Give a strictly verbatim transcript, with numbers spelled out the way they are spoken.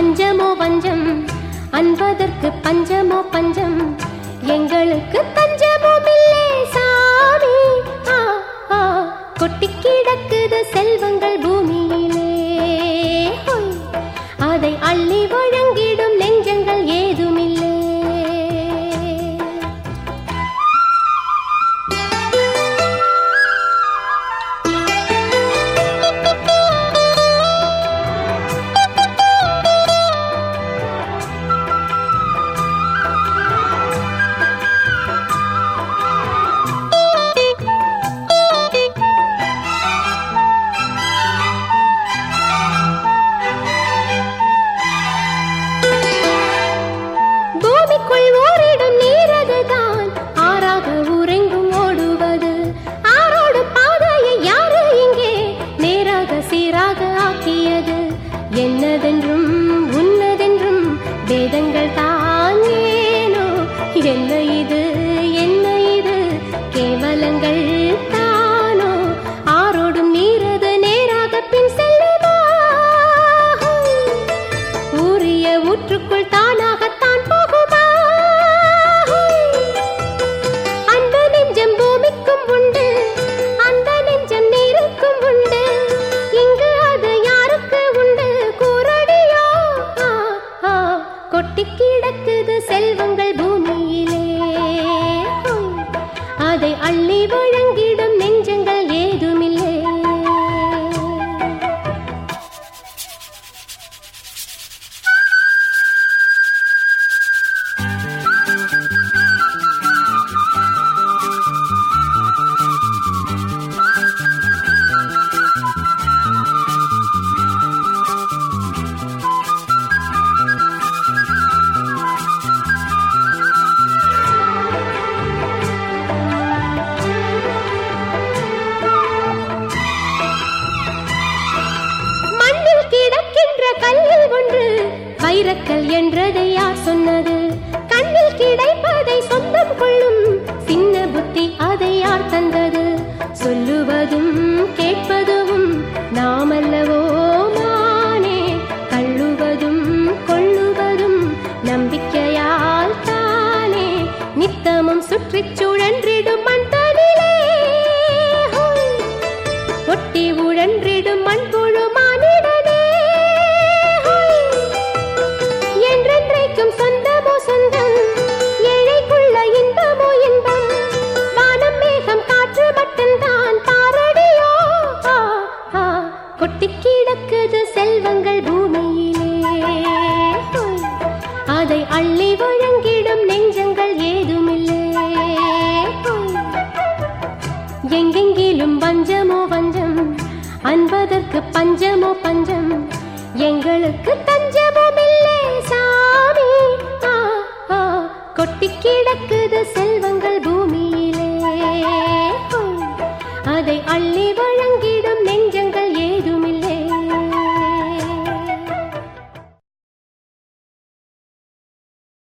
பஞ்சமோ பஞ்சம், அன்பதற்கு பஞ்சமோ பஞ்சம், எங்களுக்கு பஞ்சமோ இல்லே சாமி. ஆ ஆ கொட்டி கிடக்குது செல்வங்கள் பூமியிலே, அதை அள்ளி வழங்கிடும் நெஞ்சங்கள் ஏதுமில்லை. என்னதென்றும் உன்னதென்றும் வேதங்கள் தானேனோ, என்ன இது என்ன இது கேவலங்கள் தானோ, ஆரோடும் நீரது நேராக பின் செல்லுமா, ஊரிய ஊற்றுக்குள் தானாகத்தான் போகுமா, அந்த நெஞ்சம் பூமிக்கும் உண்டு, அந்த நெஞ்சம் நீருக்கும் உண்டு, இங்கு அது யாருக்கு உண்டு கூரடியோ. கொட்டி கிடக்குது செல்வங்கள் பூமியிலே, அதை அள்ளி வழங்கிடும் நெஞ்சங்கள் ஏதுமில்லை. கல்லில் ஒன்று வைரக்கல் என்றதை யார் சொன்னது, கண்ணில் கிடைப்பதை சொந்தம் கொள்ளும் சின்ன புத்தி அதை யார் தந்தது, சொல்லுவதும் கேட்பதும் நாமல்லவோ மானே, கள்ளுவதும் கொள்ளுவதும் நம்பிக்கையால் தானே, நித்தமும் சுற்றிச் சுழன்றிடும் மண் தனிலே, ஒட்டி உழன்றிடும் மண் புழு மானிடனே, சொந்தமோ சொந்தம் ஏழைக்குள்ள இன்பமோ இன்பம், வானம் மேகம் காற்று மட்டும்தான் பாரடியோ. கொட்டி கிடக்குது செல்வங்கள் பூமியிலே, அதை அள்ளி வழங்கிடும் நெஞ்சங்கள் ஏதுமில்லை. எங்கெங்கிலும் பஞ்சமோ பஞ்சம், அன்பதற்கு பஞ்சமோ பஞ்சம், எங்களுக்கு தஞ்சமோ இல்லை சாமி. ஆ ஆ கொட்டி கிடக்குது செல்வங்கள் பூமியிலே, அதை அள்ளி வழங்கிடும்